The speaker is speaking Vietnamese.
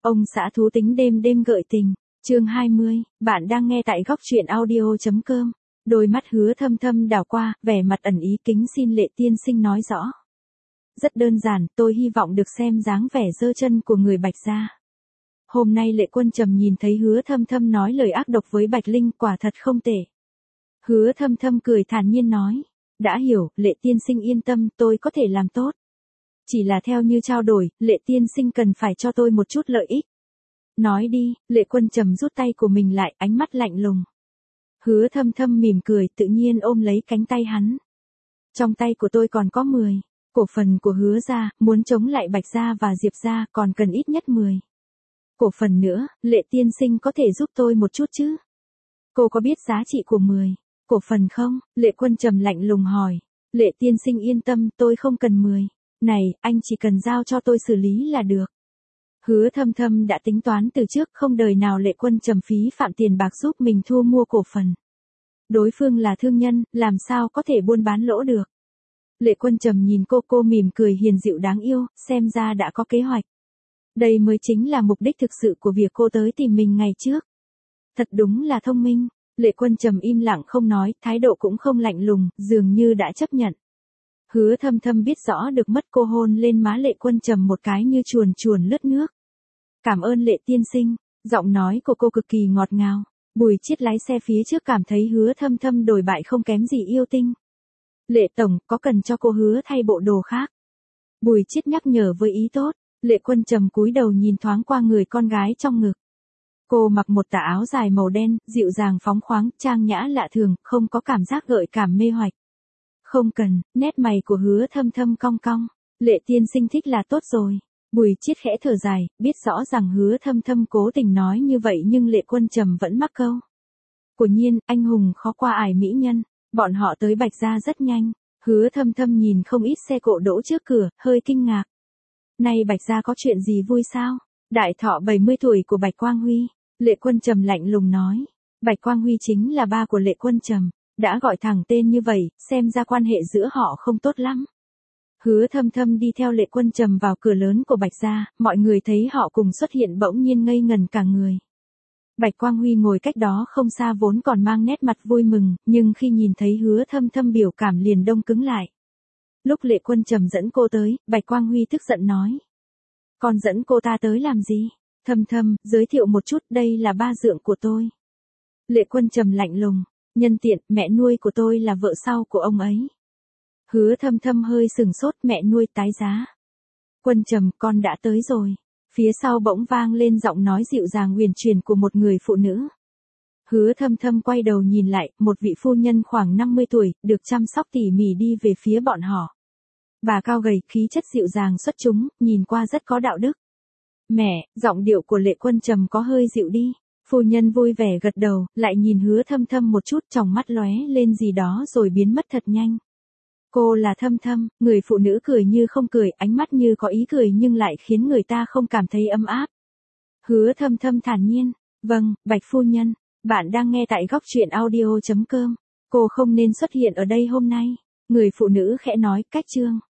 Ông xã thú tính đêm đêm gợi tình, chương 20, bạn đang nghe tại góc truyện audio.com. Đôi mắt Hứa Thâm Thâm đảo qua, vẻ mặt ẩn ý kính xin Lệ tiên sinh nói rõ. Rất đơn giản, tôi hy vọng được xem dáng vẻ giơ chân của người Bạch gia. Hôm nay Lệ Quân Trầm nhìn thấy Hứa Thâm Thâm nói lời ác độc với Bạch Linh, quả thật không tệ. Hứa Thâm Thâm cười thản nhiên nói, đã hiểu, Lệ tiên sinh yên tâm, tôi có thể làm tốt. Chỉ là theo như trao đổi, Lệ tiên sinh cần phải cho tôi một chút lợi ích. Nói đi, Lệ Quân Trầm rút tay của mình lại, ánh mắt lạnh lùng. Hứa Thâm Thâm mỉm cười, tự nhiên ôm lấy cánh tay hắn. Trong tay của tôi còn có 10 cổ phần của Hứa gia, muốn chống lại Bạch gia và Diệp gia còn cần ít nhất 10 cổ phần nữa, Lệ tiên sinh có thể giúp tôi một chút chứ? Cô có biết giá trị của 10 cổ phần không? Lệ Quân Trầm lạnh lùng hỏi. Lệ tiên sinh yên tâm, tôi không cần 10. Này, anh chỉ cần giao cho tôi xử lý là được. Hứa Thâm Thâm đã tính toán từ trước, không đời nào Lệ Quân Trầm phí phạm tiền bạc giúp mình thu mua cổ phần. Đối phương là thương nhân, làm sao có thể buôn bán lỗ được. Lệ Quân Trầm nhìn cô mỉm cười hiền dịu đáng yêu, xem ra đã có kế hoạch. Đây mới chính là mục đích thực sự của việc cô tới tìm mình ngày trước. Thật đúng là thông minh. Lệ Quân Trầm im lặng không nói, thái độ cũng không lạnh lùng, dường như đã chấp nhận. Hứa Thâm Thâm biết rõ được mất cô hôn lên má Lệ Quân Trầm một cái như chuồn chuồn lướt nước. Cảm ơn Lệ tiên sinh, giọng nói của cô cực kỳ ngọt ngào. Bùi Chiết lái xe phía trước cảm thấy Hứa Thâm Thâm đổi bại không kém gì yêu tinh. Lệ tổng, có cần cho cô Hứa thay bộ đồ khác? Bùi Chiết nhắc nhở với ý tốt. Lệ Quân Trầm cúi đầu nhìn thoáng qua người con gái trong ngực. Cô mặc một tà áo dài màu đen, dịu dàng phóng khoáng, trang nhã lạ thường, không có cảm giác gợi cảm mê hoạch. Không cần, nét mày của Hứa Thâm Thâm cong cong. Lệ tiên sinh thích là tốt rồi. Bùi Chiết khẽ thở dài, biết rõ rằng Hứa Thâm Thâm cố tình nói như vậy nhưng Lệ Quân Trầm vẫn mắc câu. Quả nhiên, anh hùng khó qua ải mỹ nhân. Bọn họ tới Bạch gia rất nhanh. Hứa Thâm Thâm nhìn không ít xe cộ đỗ trước cửa, hơi kinh ngạc. Nay Bạch gia có chuyện gì vui sao? Đại thọ 70 tuổi của Bạch Quang Huy. Lệ Quân Trầm lạnh lùng nói. Bạch Quang Huy chính là ba của Lệ Quân Trầm. Đã gọi thẳng tên như vậy, xem ra quan hệ giữa họ không tốt lắm. Hứa Thâm Thâm đi theo Lệ Quân Trầm vào cửa lớn của Bạch gia, mọi người thấy họ cùng xuất hiện bỗng nhiên ngây ngần cả người. Bạch Quang Huy ngồi cách đó không xa vốn còn mang nét mặt vui mừng, nhưng khi nhìn thấy Hứa Thâm Thâm biểu cảm liền đông cứng lại. Lúc Lệ Quân Trầm dẫn cô tới, Bạch Quang Huy tức giận nói. Con dẫn cô ta tới làm gì? Thâm Thâm, giới thiệu một chút, đây là ba dượng của tôi. Lệ Quân Trầm lạnh lùng. Nhân tiện, mẹ nuôi của tôi là vợ sau của ông ấy. Hứa Thâm Thâm hơi sừng sốt, mẹ nuôi tái giá. Quân Trầm, con đã tới rồi. Phía sau bỗng vang lên giọng nói dịu dàng huyền chuyển của một người phụ nữ. Hứa Thâm Thâm quay đầu nhìn lại, một vị phu nhân khoảng 50 tuổi, được chăm sóc tỉ mỉ đi về phía bọn họ. Bà cao gầy, khí chất dịu dàng xuất chúng, nhìn qua rất có đạo đức. Mẹ, giọng điệu của Lệ Quân Trầm có hơi dịu đi. Phu nhân vui vẻ gật đầu, lại nhìn Hứa Thâm Thâm một chút, tròng mắt lóe lên gì đó rồi biến mất thật nhanh. Cô là Thâm Thâm, người phụ nữ cười như không cười, ánh mắt như có ý cười nhưng lại khiến người ta không cảm thấy ấm áp. Hứa Thâm Thâm thản nhiên, vâng, Bạch phu nhân, bạn đang nghe tại góc truyện audio.com. Cô không nên xuất hiện ở đây hôm nay. Người phụ nữ khẽ nói, cách chương.